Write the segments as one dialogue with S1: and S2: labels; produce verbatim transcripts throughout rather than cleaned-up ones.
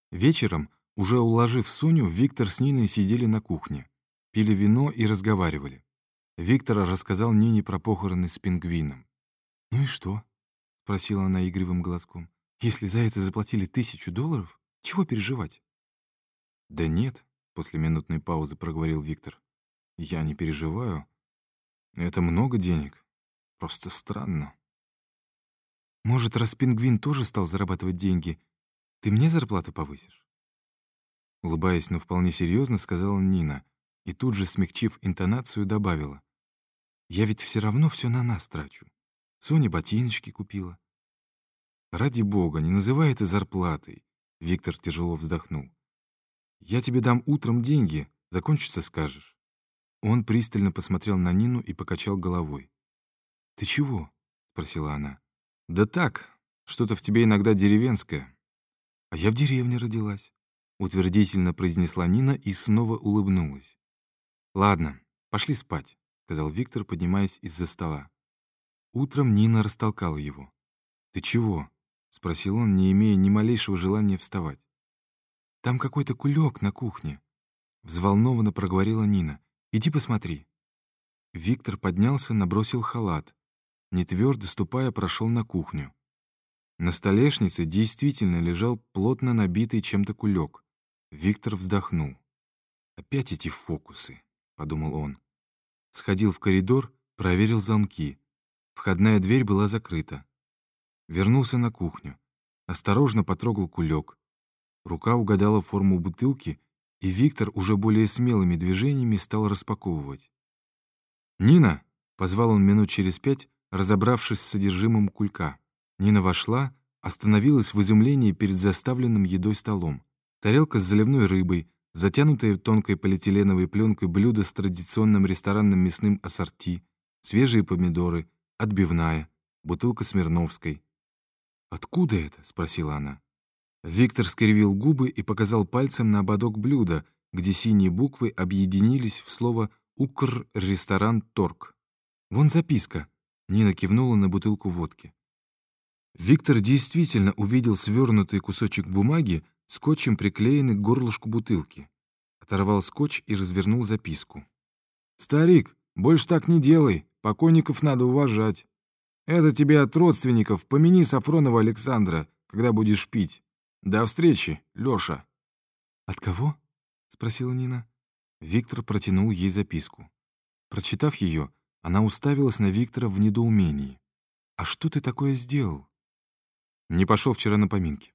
S1: Вечером, уже уложив Соню, Виктор с Ниной сидели на кухне, пили вино и разговаривали. Виктор рассказал Нине про похороны с пингвином. «Ну и что?» — спросила она игривым голоском. «Если за это заплатили тысячу долларов, чего переживать?» «Да нет», — после минутной паузы проговорил Виктор. «Я не переживаю. Это много денег. Просто странно». «Может, раз пингвин тоже стал зарабатывать деньги, ты мне зарплату повысишь?» Улыбаясь, но вполне серьезно, сказала Нина, и тут же, смягчив интонацию, добавила. «Я ведь все равно все на нас трачу. Соня ботиночки купила». «Ради бога, не называй это зарплатой», — Виктор тяжело вздохнул. «Я тебе дам утром деньги, закончится, скажешь». Он пристально посмотрел на Нину и покачал головой. «Ты чего?» — спросила она. «Да так, что-то в тебе иногда деревенское». «А я в деревне родилась», — утвердительно произнесла Нина и снова улыбнулась. «Ладно, пошли спать», — сказал Виктор, поднимаясь из-за стола. Утром Нина растолкала его. «Ты чего?» — спросил он, не имея ни малейшего желания вставать. «Там какой-то кулек на кухне», — взволнованно проговорила Нина. «Иди посмотри». Виктор поднялся, набросил халат. Нетвердо ступая, прошел на кухню. На столешнице действительно лежал плотно набитый чем-то кулек. Виктор вздохнул. «Опять эти фокусы», — подумал он. Сходил в коридор, проверил замки. Входная дверь была закрыта. Вернулся на кухню. Осторожно потрогал кулек. Рука угадала форму бутылки, и Виктор уже более смелыми движениями стал распаковывать. «Нина!» — позвал он минут через пять, разобравшись с содержимым кулька. Нина вошла, остановилась в изумлении перед заставленным едой столом. Тарелка с заливной рыбой, затянутое тонкой полиэтиленовой пленкой блюдо с традиционным ресторанным мясным ассорти, свежие помидоры, отбивная, бутылка Смирновской. «Откуда это?» — спросила она. Виктор скривил губы и показал пальцем на ободок блюда, где синие буквы объединились в слово «Укр-ресторан Торг». «Вон записка», — Нина кивнула на бутылку водки. Виктор действительно увидел свернутый кусочек бумаги, скотчем приклеенный к горлышку бутылки. Оторвал скотч и развернул записку. «Старик, больше так не делай, покойников надо уважать. Это тебе от родственников, помяни Сафронова Александра, когда будешь пить. До встречи, Лёша». «От кого?» — спросила Нина. Виктор протянул ей записку. Прочитав ее, она уставилась на Виктора в недоумении. «А что ты такое сделал?» «Не пошел вчера на поминки».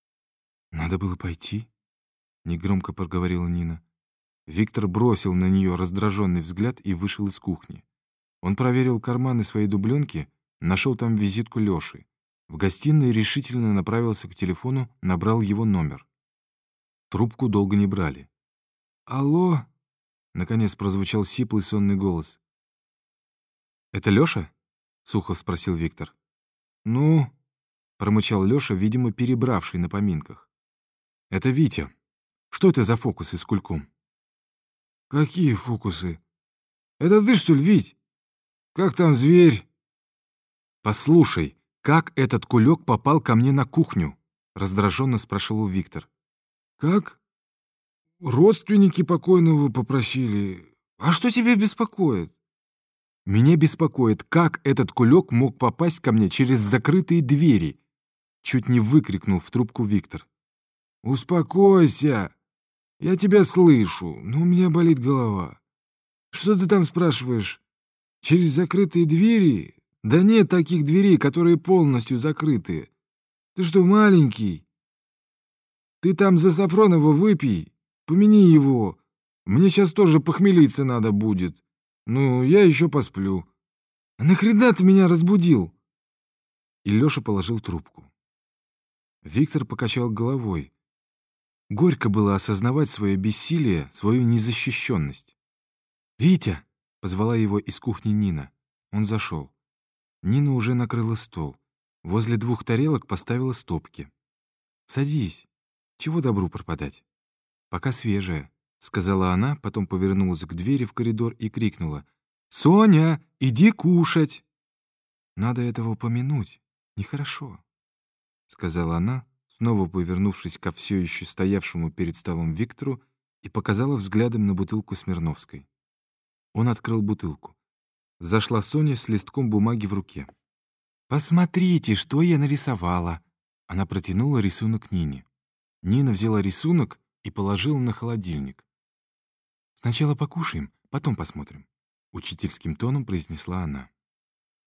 S1: «Надо было пойти», — негромко проговорила Нина. Виктор бросил на нее раздраженный взгляд и вышел из кухни. Он проверил карманы своей дубленки, нашел там визитку Лёши. В гостиной решительно направился к телефону, набрал его номер. Трубку долго не брали. «Алло?» — наконец прозвучал сиплый сонный голос. «Это Лёша?» — сухо спросил Виктор. «Ну?» — промычал Лёша, видимо, перебравший на поминках. «Это Витя. Что это за фокусы с кульком?» «Какие фокусы? Это ты, что ли, Вить? Как там зверь?» «Послушай, как этот кулек попал ко мне на кухню?» — раздраженно спрашивал Виктор. «Как? Родственники покойного попросили. А что тебя беспокоит?» «Меня беспокоит, как этот кулек мог попасть ко мне через закрытые двери?» — чуть не выкрикнул в трубку Виктор. «Успокойся. Я тебя слышу, но у меня болит голова. Что ты там спрашиваешь? Через закрытые двери? Да нет таких дверей, которые полностью закрыты. Ты что, маленький? Ты там за Сафронова выпей, помяни его. Мне сейчас тоже похмелиться надо будет. Ну, я еще посплю. А нахрена ты меня разбудил?» И Леша положил трубку. Виктор покачал головой. Горько было осознавать свое бессилие, свою незащищенность. «Витя!» — позвала его из кухни Нина. Он зашел. Нина уже накрыла стол. Возле двух тарелок поставила стопки. «Садись. Чего добру пропадать? Пока свежая», — сказала она, потом повернулась к двери в коридор и крикнула. «Соня, иди кушать!» «Надо этого помянуть. Нехорошо», — сказала она, снова повернувшись ко все еще стоявшему перед столом Виктору, и показала взглядом на бутылку Смирновской. Он открыл бутылку. Зашла Соня с листком бумаги в руке. «Посмотрите, что я нарисовала!» Она протянула рисунок Нине. Нина взяла рисунок и положила на холодильник. «Сначала покушаем, потом посмотрим», — учительским тоном произнесла она.